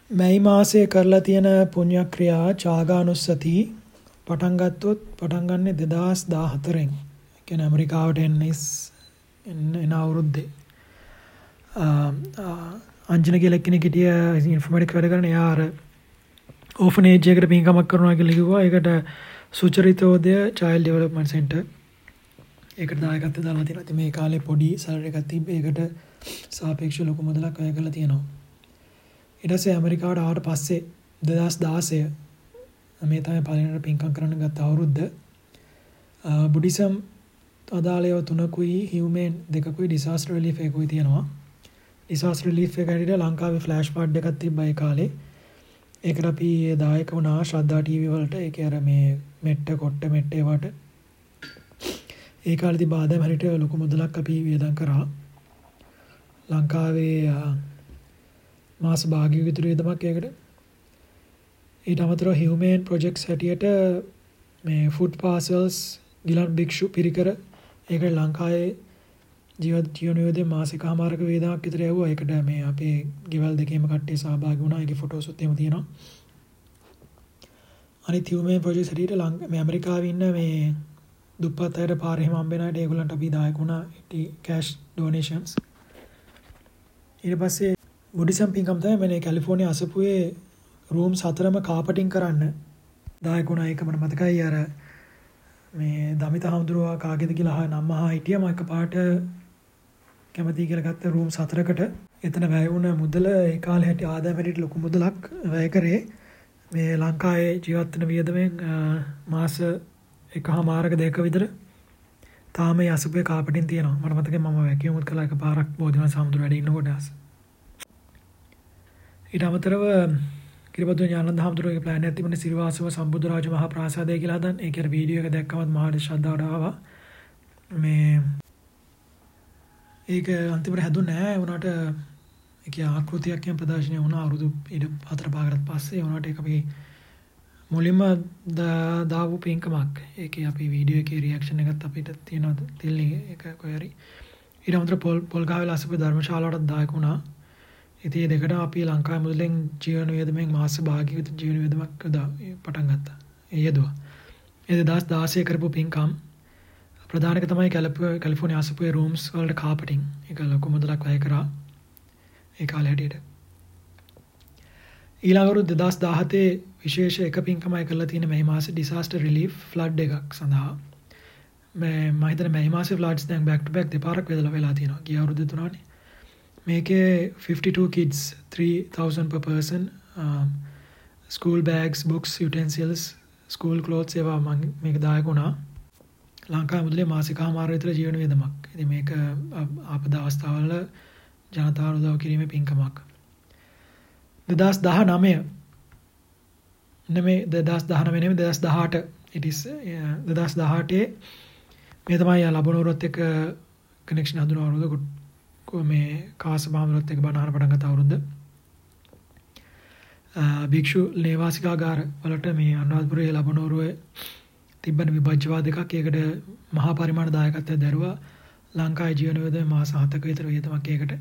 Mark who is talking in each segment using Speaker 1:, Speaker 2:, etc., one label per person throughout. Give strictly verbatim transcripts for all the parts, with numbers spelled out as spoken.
Speaker 1: මැයි මාසයේ කරලා තියෙන පුණ්‍ය ක්‍රියා චාගානුස්සති පටන් ගත්තොත් පටන් ගන්නේ දෙදාස් දාහතරෙන්. ඒ කියන්නේ ඇමරිකාවට එන්නේස් එන අවුරුද්දේ. අංජන කියලා කෙනෙක් හිටිය ඉන්ෆෝමැටික් වැඩ කරන එයා අර ඕෆනේජ් එකකට පින්කමක් කරනවා කියලා කිව්වා. ඒකට සුචරිතෝදය චයිල්ඩ් ඩෙවලොප්මන්ට් සෙන්ටර් ඒකට දායකත්වය දාලා තියෙනවා. ඉතින් මේ කාලේ පොඩි සැලරි එකක් තිබ්බේ. ඒකට සාපේක්ෂව ලොකු මුදලක් වැය කරලා තියෙනවා. ඊට පස්සේ ඇමරිකාවට ආවට පස්සේ දෙදාස් දාසය මේ තමයි පළවෙනිට පින්කම් කරන්න ගත්ත අවුරුද්ද. බුද්දිසම් අදාළව තුනකුයි හියුමන් දෙකකුයි ඩිසාස්ටර් රිලීෆ් එකකුයි තියෙනවා. ඩිසාස්ටර් රිලීෆ් එක ඇරෙලා ලංකාවේ ෆ්ලෑෂ් පාඩ් එකක් තිබ්බා ඒ කාලේ. ඒකට අපි දායක වුණා ශ්‍රද්ධා ටීවී වලට. ඒක අර මේ මෙට්ට කොට්ට මෙට්ට ඒවට. ඒ කාලේදී බාදම් හරියට ලොකු මුදලක් අපි වියදම් කරා. ලංකාවේ මාස භාගයක විතර වියදමක් ඒකට. ඊට අමතරව හියුමන් ප්‍රොජෙක්ට්ස් හැටියට මේ ෆුඩ් පාසල්ස් ගිලන් භික්ෂු පිරිකර ඒක ලංකාවේ ජීවත් ජීවන වියදම මාසිකමාරක වේදමක් විතර යවුවා. ඒකට මේ අපේ ගෙවල් දෙකේම කට්ටිය සහභාගී වුණා. ඒකේ ෆොටෝස් උත් එහෙම තියෙනවා. අනිත් හියුමන් ප්‍රොජෙක්ට්ස් හැටියට මේ ඇමරිකාවේ ඉන්න මේ දුප්පත් අයට පාර එහෙම හම්බෙන අයට ඒගොල්ලන්ට අපි දායක වුණා කැෂ් ඩොනේෂන්ස්. ඊට පස්සේ බුද්දිසම් පින්කම් තමයි මේ කැලිෆෝනියා අසපුවේ රූම්ස් හතරම කාපටින් කරන්න දායක වුණා. ඒක මට මතකයි. අර මේ දමිත හඳුරුවා කාගේද කියලා අහ නම්ම අහ හිටියම එකපාරට කැමති කියලා ගත්ත රූම්ස් හතරකට එතන වැය වුණ මුදල ඒ කාලේ හැටි ආදායම හැටියට ලොකු මුදලක් වැය කරේ. මේ ලංකාවේ ජීවත් වෙන වියදමෙන් මාස එකහමාරක දෙක විතර තාම මේ අසපුවේ කාපටින් තියෙනවා. මට මතකයි මම වැකියුම් උත් කළා එකපාරක් බෝධිවන සමුද්‍ර වැඩ ඉන්නකොට. ඊට අමතරව කිරිබතු ඥානන්ද හඳුරුවගේ ප්ලෑන් එකක් තිබුණේ සිරිවාසව සම්බුද්ධ රාජ මහා ප්‍රාසාදය කියලා හදන්න. ඒක අර වීඩියෝ එක දැක්කමත් මහා ශ්‍රද්ධාවට ආවා. මේ ඒක අන්තිමට හැදුන්නේ නැහැ. උනාට ඒක ආකෘතියක් කියන ප්‍රදර්ශනය වුණා අවුරුදු ඊට හතර පහකට පස්සේ. උනාට ඒක අපි මුලින්ම දාපු පින්කමක්. ඒකේ අපි වීඩියෝ එකේ රියැක්ෂන් එකත් අපිට තියෙනවා තිල්ලේ ඒක කොහරි. ඊට අමතරව පොල් පොල්ගාවේ ලස්සපු ධර්මශාලාවටත් දායක වුණා. ඉතින් මේ දෙකට අපි ලංකාවේ මුදලෙන් ජීවන වියදමෙන් මාස භාගයක විතර ජීවන වියදමක් පටන් ගත්තා. ඒ යෙදුවා. ඒ දෙදාස් දාසය කරපු පින්කම් ප්‍රධාන එක තමයි කැලිෆෝනියා අසපුවේ රූම්ස් වලට කාපටින්. ඒක ලොකු මුදලක් වැය කරා ඒ කාලේ හැටියට. ඊළඟ අවුරුදු දෙදාස් දාහතේ විශේෂ එක පින්කමයි කරලා තියෙන මේ මාසේ ඩිසාස්ටර් රිලීෆ් ෆ්ලඩ් එකක් සඳහා. මේ මම හිතන්නේ මේ මාසේ ෆ්ලඩ්ස් දැන් බෑක් ටු බෑක් දෙපාරක් වෙදලා වෙලා තියෙනවා. ගිය අවුරුද්දේ තුනනේ. මේකේ fifty-two kids three thousand per person, um, school bags, books, utensils, school clothes ඒවා මම මේක දායක වුණා. ලංකාවේ මුදලේ මාසිකමාර විතර ජීවන වියදමක්. ඉතින් මේක ආපදා අවස්ථාවල ජනතාව උදව් කිරීමේ පින්කමක්. දෙදාස් දහනවය නෙමෙයි දෙදාස් දහනවය නෙමෙයි දෙදාස් දහඅට it is දෙදාස් දහඅටේ මේ තමයි ලබනවරත් එක්ක කනෙක්ෂන් හඳුනන අවුරුදු මේ කාස බාමරත් එක්ක බණහර පටන් ගත්ත අවුරුද්ද. භික්ෂු නේවාසිකාගාර වලට මේ අනුරාධපුරයේ ලබනවරුවේ තිබෙන විභජ්‍යවාද එකක්. ඒකට මහා පරිමාණ දායකත්වය දරුවා. ලංකාවේ ජීවන වියදම මාස හතක විතර වියදමක් ඒකට.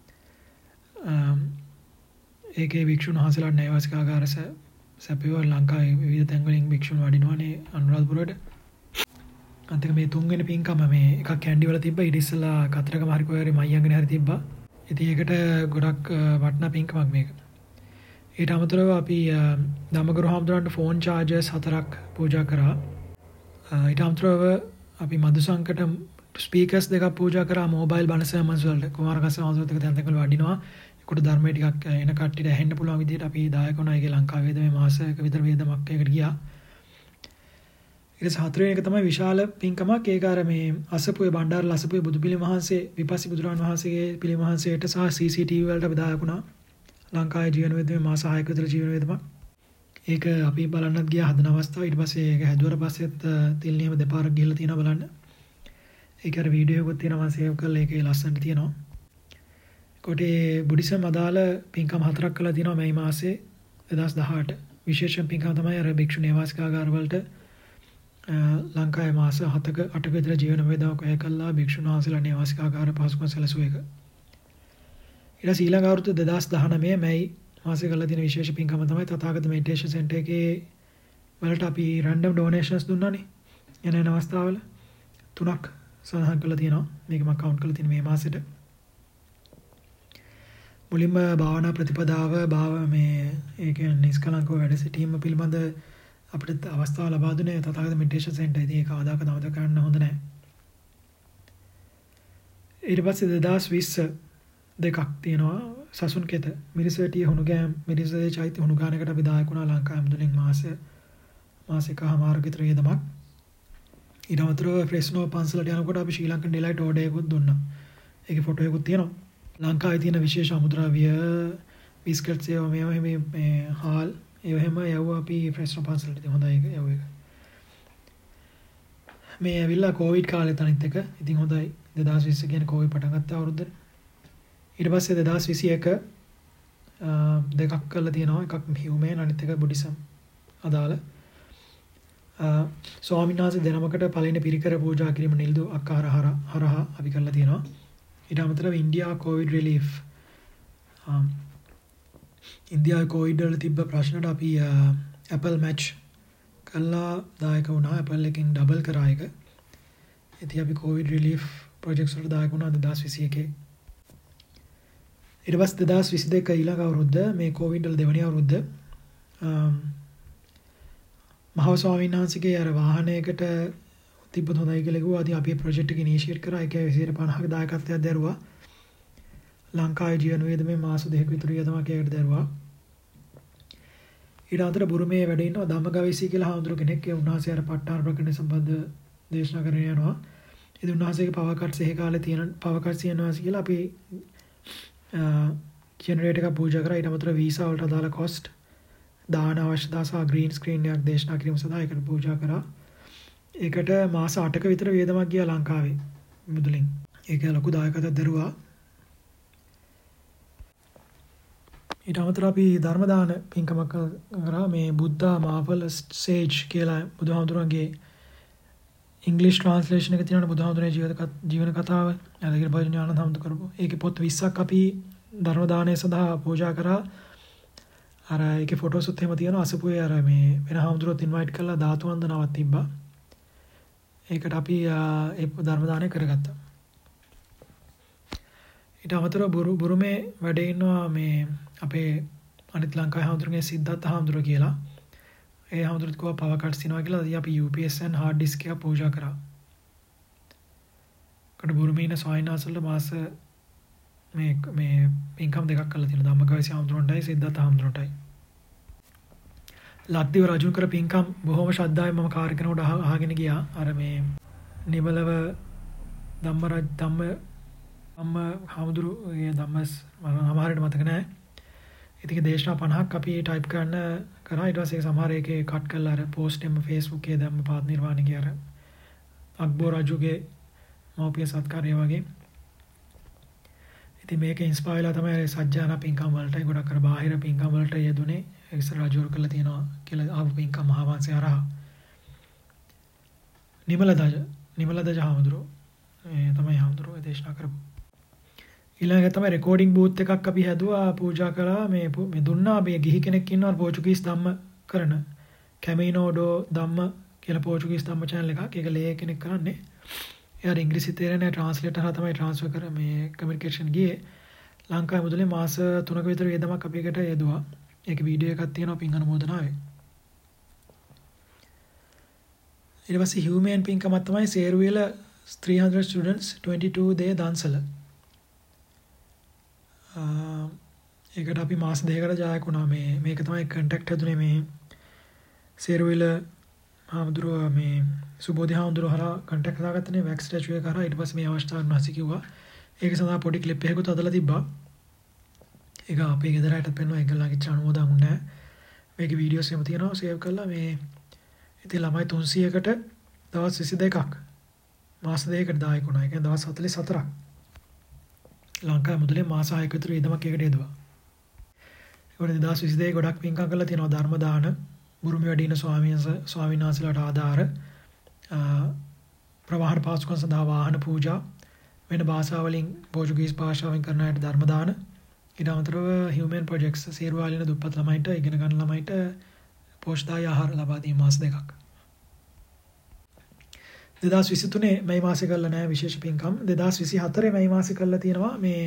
Speaker 1: ඒකේ භික්ෂුන් වහන්සේලාට නේවාසිකාගාර සැපයුවා. ලංකාවේ විවිධ තැන්වලින් භික්ෂුන් වඩිනවානේ අනුරාධපුරයට. අන්තික මේ තුන්වෙනි පින්කම මේ එකක් කැන්ඩි වල තිබ්බා. ඊට ඉස්සෙල්ලා කතරගම හරි කොහේ හරි මයංගනේ හරි තිබ්බා. ඉතින් ඒකට ගොඩක් වටිනා පින්කමක් මේක. ඊට අමතරව අපි ධම්මගුරු හාමුදුරන්ට ෆෝන් චාර්ජර්ස් හතරක් පූජා කරා. ඊට අමතරව අපි මදුසංකට ස්පීකර්ස් දෙකක් පූජා කරා මොබයිල් බණ සර්මන්ස් වලට. කුමාරකස්ස හාමුදුරුවෝ එක්ක දැන් දෙකල වඩිනවා. ඒකට ධර්මයේ ටිකක් එන කට්ටියට ඇහෙන්න පුළුවන් විදිහට අපි දායක වුණා. ඒකේ ලංකාවේ මේ මාසයක විතර වේදමක් ඒකට ගියා. ඊට හතරවෙනි එක තමයි විශාල පින්කමක්. ඒක අර මේ අසපුවේ බණ්ඩාර ලසපුවේ බුදු පිළිම වහන්සේ විපස්සී බුදුරන් වහන්සේගේ පිළිම වහන්සේට සහ සී සී ටී වී වලට අපි දායක වුණා. ලංකාවේ ජීවන වියදමේ මාස හයක විතර ජීවන වියදමක්. ඒක අපි බලන්නත් ගියා හදන අවස්ථාව. ඊට පස්සේ ඒක හැදුවට පස්සෙත් තිල් නියම දෙපාරක් ගිහලා තියෙනවා බලන්න. ඒක අර වීඩියෝ එකක් තියෙනවා මම සේව් කරලා ඒකේ ලස්සනට තියෙනවා. කොටේ බුද්දිසම් අදාළ පින්කම් හතරක් කළා තියෙනවා මේ මාසේ දෙදාස් දහඅට. විශේෂ පින්කම් තමයි අර භික්ෂු නේවාසිකාගාර වලට ලංකාවේ මාස හතක අටක විතර ජීවන වේදාවක් වැය කළා භික්ෂුන් වහන්සේලා නේවාසිකාගාර පහසුකම් සැලසුව එක. ඊට ඊළඟ අවුරුදු දෙදාස් දහනවය මැයි මාසේ කරලා තියෙන විශේෂ පින්කම තමයි තථාගත මෙඩිටේෂන් සෙන්ටර් එකේ වලට අපි රැන්ඩම් ඩොනේෂන්ස් දුන්නානේ. එන එන අවස්ථාවල තුනක් සඳහන් කරලා තියෙනවා. මේක මම කවුන්ට් කරලා තියෙන මේ මාසෙට. මුලින්ම භාවනා ප්‍රතිපදාව භාව මේ ඒ කියන්නේ නිස්කලංකව වැඩ සිටීම පිළිබඳ අපිට අවස්ථාව ලබා දුන්නේ තථාගත මෙඩිටේෂන් සෙන්ටර් එකේ. ඒක ආදාක නවත කරන්න හොඳ නැහැ. ඊට පස්සේ දෙදාස් විස්ස දෙකක් තියෙනවා සසුන් කෙත මිරිසවැටිය හුණුගෑම් මිරිසවැටිය චෛත්‍ය හුණුගානකට අපි දායක වුණා ලංකාවේ මුදලින් මාසෙ මාසිකමාරක විතර වියදමක්. ඊට අමතරව ෆ්‍රෙස්නෝ පන්සලට යනකොට අපි ශ්‍රී ලංකන් ඩිලයිට් ඕඩර් එකකුත් දුන්නා. ඒකේ ෆොටෝ එකකුත් තියෙනවා. ලංකාවේ තියෙන විශේෂ අමුද්‍රව්‍ය බිස්කට්ස් ඒවා මේවා මේ මේ හාල් ඒවා හැම යවුවා අපි ෆ්‍රෙස්නෝ පන්සලට. ඉතින් හොඳයි ඒක යවුව එක. මේ ඇවිල්ලා කොවිඩ් කාලෙත් අනිත් එක. ඉතින් හොඳයි දෙදාස් විස්ස කියන්නේ කොවිඩ් පටන් ගත්ත අවුරුද්දේ. ඊට පස්සේ දෙදාස් විසි එක දෙකක් කරලා තියෙනවා. එකක් හියුමන් අනිත් එක බුද්දිසම් අදාළ. ස්වාමීන් වහන්සේ දෙනමකට පළවෙනි පිරිකර පූජා කිරීම නිල්දු අක්කාර හරහා අපි කරලා තියෙනවා. ඊට අමතරව ඉන්දියා කොවිඩ් රිලීෆ් ඉන්දියාවේ කොවිඩ් වල තිබ්බ ප්‍රශ්නට අපි ඇපල් මැච් කළා දායක වුණා. ඇපල් එකෙන් ඩබල් කරා එක. ඉතින් අපි කොවිඩ් රිලීෆ් ප්‍රොජෙක්ට්ස් වලට දායක වුණා දෙදාස් විසි එකේ. ඊට පස්සේ දෙදාස් විසි දෙක ඊළඟ අවුරුද්ද මේ කොවිඩ් වල දෙවැනි අවුරුද්ද මහා ස්වාමීන් වහන්සේගේ අර වාහනයකට තිබ්බත් හොඳයි කියලා කිව්වා. ඉතින් අපි ප්‍රොජෙක්ට් එක ඉනිෂියේට් කරා. ඒක විසියට පනහක දායකත්වයක් දැරුවා. ලංකාවේ ජීවන වියදමේ මාස දෙකක විතර වියදමක් ඒකට දැරුවා. ඊට අතර බුරුමේ වැඩ ඉන්නවා ධම්මගවීසී කියලා හාමුදුරු කෙනෙක්. ඒ උන්වහන්සේ අර ප ဋ ාණ ප්‍රකරණ සම්බන්ධ දේශනා කරගෙන යනවා. ඉතින් උන්වහන්සේගේ පවර් කට්ස් එහෙ කාලේ තියෙන පවර් කට්ස් යනවා කියලා අපි ජෙනරේටර් එක පූජා කරා. ඊට අමතරව වීසා වලට අදාළ කොස්ට් දාන අවශ්‍යතාව සහ ග්‍රීන් ස්ක්‍රීන් එකක් දේශනා කිරීම සඳහා ඒකට පූජා කරා. ඒකට මාස අටක විතර වියදමක් ගියා ලංකාවේ මුදලින්. ඒක ලොකු දායකත්වයක් දරුවා. ඊට අමතරව අපි ධර්ම දාන පින්කමක් කරා. මේ බුද්ධා මාවලස් සේජ් කියලා බුදුහාමුදුරන්ගේ ඉංග්‍රීසි ට්‍රාන්ස්ලේෂන් එක තියෙනවා බුදුහාමුදුරේ ජීවන කතාව. අදගිර බජන ආනන්ද හාමුදුර කරපු. ඒකේ පොත් විස්සක් අපි ධර්ම දානය සඳහා පූජා කරා. අර ඒකේ ෆොටෝස් උත් එහෙම තියෙනවා. අසපුවේ අර මේ වෙන හාමුදුරුවෝත් ඉන්වයිට් කරලා ධාතු වන්දනාවක් තිබ්බා. ඒකට අපි ඒ ධර්ම දානය කරගත්තා. ඊට අමතරව බුරු බුරුමේ වැඩ ඉන්නවා මේ අපේ අනිත් ලංකාවේ හාමුදුරුවෝගේ සිද්ධාර්ථ හාමුදුරුවෝ කියලා. ඒ හාමුදුරුවෝත් කව පවර් කට්ස් තියනවා කියලා. ඉතින් අපි U P S and hard disk එක පූජා කරා. කට බුරුමේ ඉන්න ස්වාමීන් වහන්සේලා මාස මේ මේ පින්කම් දෙකක් කරලා තියෙනවා. ධම්මගවීසී හාමුදුරුවන්ටයි සිද්ධාර්ථ හාමුදුරුවන්ටයි. ලක්දිව රජුන් කර පින්කම් බොහොම ශ්‍රද්ධාවෙන් මම කාර්ය කරනකොට අහගෙන ගියා. අර මේ නිවලව ධම්ම රජ ධම්ම ධම්ම හාමුදුරුවෝගේ ධම්මස් මම අමාරට මතක නැහැ. ඉතින් දේශනා පනහක් අපි ටයිප් කරන්න කරා. ඊට පස්සේ සමහර එකේ කට් කරලා අර පෝස්ට් එකම Facebook එකේ ධම්ම පාත් නිර්වාණිකේ අර අක්බර් රජුගේ මෞපිය සත්කාරය වගේ. ඉතින් මේක ඉන්ස්පයර්ලා තමයි සජ්ජාන පින්කම් වලටයි ගොඩක් අර බාහිර පින්කම් වලට යෙදුනේ. ඉස්සර රජවරු කරලා තියෙනවා කියලා ආපු පින්කම් මහා වංශය හරහා. නිමලදජ නිමලදජ හාමුදුරුවෝ ඒ තමයි හාමුදුරුවෝ දේශනා කරපු. ඊළඟට තමයි රෙකෝඩින් බූත් එකක් අපි හැදුවා පූජා කළා. මේ මේ දුන්නා මේ ගිහි කෙනෙක් ඉන්නවා පෝර්චුගීස් ධම්ම කරන කැමිනෝ ඩෝ ධම්ම කියලා පෝර්චුගීස් ධම්ම channel එකක්. ඒක ලේ කෙනෙක් කරන්නේ. එයාට ඉංග්‍රීසි තේරෙන්නේ ට්‍රාන්ස්ලේටර් හරහා තමයි ට්‍රාන්ස්ෆර් කර මේ කමියුනිකේෂන් ගියේ. ලංකාවේ මුදලේ මාස තුනක විතර වේදමක් අපි එකට යෙදුවා. ඒක වීඩියෝ එකක් තියෙනවා පින් අනුමෝදනාවේ. ඊට පස්සේ හියුමන් පින්කමක් තමයි Seruwila three hundred students twenty-two day දන්සල. ඒකට අපි මාස දෙකකට ජායක වුණා. මේ මේක තමයි කන්ටැක්ට් හදුනේ මේ සේරුවිල හාමුදුරුවෝ මේ සුබෝධි හාමුදුරුවෝ හරහා කන්ටැක්ට් දාගත්තනේ වැක්ස් ස්ටැචුව එක හරහා. ඊට පස්සේ මේ අවස්ථාව නැසි කිව්වා. ඒක සඳහා පොඩි ක්ලිප් එකකුත් අදලා තිබ්බා. ඒක අපේ ගෙදරටත් පෙන්වුවා. ඒගොල්ලන්ගේ අනුමෝදන් වුණා. මේකේ වීඩියෝස් එහෙම තියෙනවා සේව් කරලා මේ ඉතින් ළමයි තුන්සීයකට දවස් විසි දෙකක් මාස දෙකකට දායක වුණා. ඒ කියන්නේ දවස් හතළිස් හතරක් ලංකාවේ මුදලේ මාස හයක විතර වියදමක් එකට යෙදුවා. ඒකට දෙදාස් විසි දෙකේ ගොඩක් පින්කම් කරලා තියෙනවා. ධර්ම දාන, බුරුමේ වැඩ ඉන්න ස්වාමීන් ස්වාමීන් වහන්සේලාට ආධාර, ප්‍රවාහන පාසුකම් සඳහා වාහන පූජා, වෙන භාෂාවලින් පෝර්චුගීස් භාෂාවෙන් කරන අයට ධර්ම දාන, ඊට අමතරව හියුමන් ප්‍රොජෙක්ට්ස් සේරුවාලින දුප්පත් ළමයින්ට ඉගෙන ගන්න ළමයින්ට පෝෂ්‍යදායී ආහාර ලබා දීම මාස දෙකක්. දෙදාස් විසිතුනේ මැයි මාසේ කළා නැහැ විශේෂ පින්කම්. දෙදාස් විසිහතරේ මැයි මාසේ කළා තියෙනවා මේ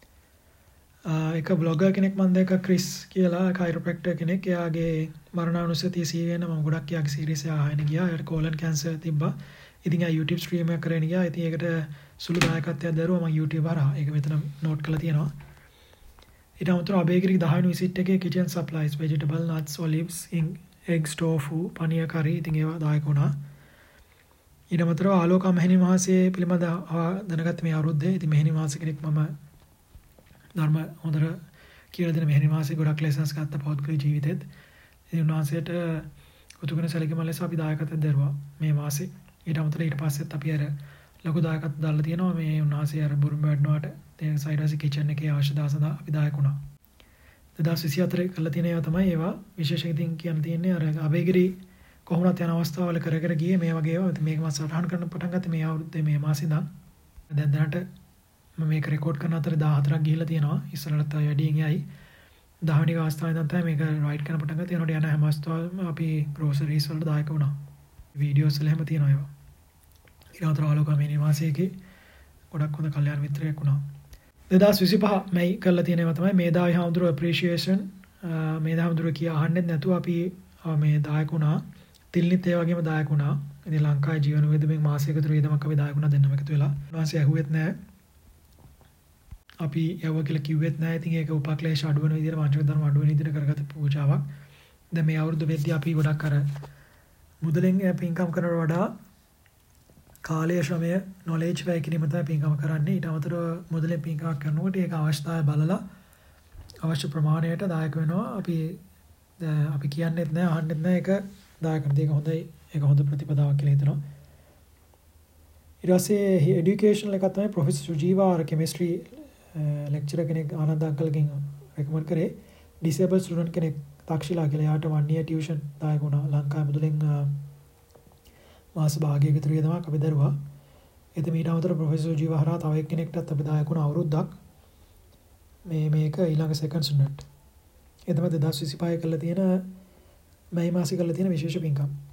Speaker 1: එක බ්ලොගර් කෙනෙක් මම දැක්ක ක්‍රිස් කියලා කයිරොප්‍රැක්ටර් කෙනෙක්. එයාගේ මරණානුස්සතිය සීවෙන මම ගොඩක් එයාගේ සීරීස් එක අහගෙන ගියා. එයාට කෝලන් කැන්සර් තිබ්බා. ඉතින් එයා YouTube ස්ට්‍රීම් එකක් කරගෙන ගියා. ඉතින් ඒකට සුළු දායකත්වයක් දරුවා මම YouTube හරහා. ඒක මෙතන නෝට් කරලා තියෙනවා. ඊට අමතරව අබේගිරි දහවෙනි විසිට් එකේ kitchen supplies vegetable nuts olives eggs tofu paneer curry ඉතින් ඒවා දායක වුණා. ඊට අමතරව ආලෝක මෙහෙණි මහසේ පිළිබඳ දැනගත්ත මේ අවුරුද්දේ ඉතින් මෙහෙණි මහසේ කෙනෙක් මම ධර්ම හොඳට කියලා දෙන මෙහෙණි මහසේ ගොඩක් ලෙසන්ස් ගත්ත පෞද්ගලික ජීවිතෙත්. ඉතින් උන්වහන්සේට උතුකන සැලකීම ලෙස අපි දායකත්වයක් දරුවා මේ මාසේ. ඊට අමතරව ඊට පස්සෙත් අපි අර ලොකු දායකත්වයක් දාලා තියෙනවා මේ උන්වහන්සේ අර බුරුම් බඩනවාට තේ සයිඩාසි කිචන් එකේ අවශ්‍යතාව සඳහා අපි දායක වුණා. දෙදාස් විසිහතරේ කළා තියෙන ඒවා තමයි ඒවා විශේෂයෙන් ඉතින් කියන්න තියෙන්නේ අර අබේගිරි කොහොමවත් යන අවස්ථාවල කර කර ගියේ මේ වගේ ඒවා. මේක මම සටහන් කරන්න පටන් ගත්තේ මේ අවුරුද්දේ මේ මාසේ ඉඳන්. දැන් දැනට මම මේක රෙකෝඩ් කරන අතරේ දාහතරක් ගිහිල්ලා තියෙනවා. ඉස්සරහට තව වැඩියෙන් යයි. දහ වෙනි අවස්ථාවේ ඉඳන් තමයි මේක රයිට් කරන්න පටන් ගත්තේ. ඒනොට යන හැම අවස්ථාවකම අපි ග්‍රෝසරිස් වලට දායක වුණා. වීඩියෝස් වල හැම තියෙනවා ඒවා. ඊට අතර ආලෝක මේ නිවාසයේදී ගොඩක් හොඳ කල්යාණ මිත්‍රයෙක් වුණා. දෙදාස් විසිපහ මැයි කළා තියෙන ඒවා තමයි මේදාවි හාමුදුරුවෝ අප්‍රීෂියේෂන් මේදා හාමුදුරුවෝ කිය අහන්නෙත් නැතුව අපි මේ දායක වුණා. තිල්නිත් ඒ වගේම දායක වුණා. ඉතින් ලංකාවේ ජීවන විද්‍යාවෙන් මාසයක තුර විදමක් අපි දායක වුණා දෙන්නම එකතු වෙලා. ඊළඟට ඇහුවෙත් නැහැ. අපි යවුවා කියලා කිව්වෙත් නැහැ. ඉතින් ඒක උපක්ලේශ අඩු වෙන විදිහට වාචික ධර්ම අඩු වෙන විදිහට කරගත්ත පූජාවක්. දැන් මේ අවුරුදු වෙද්දී අපි ගොඩක් අර මුදලෙන් පින්කම් කරනවට වඩා කාලය ශ්‍රමය නොලෙජ් වැය කිරීම තමයි පින්කම කරන්නේ. ඊට අමතරව මුදලෙන් පින්කමක් කරනකොට ඒක අවශ්‍යතාවය බලලා අවශ්‍ය ප්‍රමාණයට දායක වෙනවා. අපි අපි කියන්නේත් නැහැ අහන්නෙත් නැහැ ඒක දායක කරන එක හොඳයි. ඒක හොඳ ප්‍රතිපදාවක් කියලා හිතනවා. ඊට පස්සේ এডুকেෂනල් එක තමයි ප්‍රොෆෙසර් සුජීවා අර කෙමිස්ට්‍රි ලෙක්චරර් කෙනෙක් ආනන්ද අංකල්ගෙන් රෙකමන්ඩ් කරේ. ඩිසේබල් ස්ටුඩන්ට් කෙනෙක් තාක්ෂිලා කියලා යාට one year tuition දායක වුණා. ලංකාවේ මුදලෙන් මාස භාගයක විතර වියදමක් අපි දරුවා. එතෙ මීට අමතරව ප්‍රොෆෙසර් ජීවා හරහා තව එක්කෙනෙක්ටත් අපි දායක වුණා අවුරුද්දක්. මේ මේක ඊළඟ සෙකන්ඩ් ස්ටුඩන්ට්. ඒ තමයි දෙදාස් විසිපහේ කළා තියෙන මැයි මාසේ කළා තියෙන විශේෂ පින්කම්.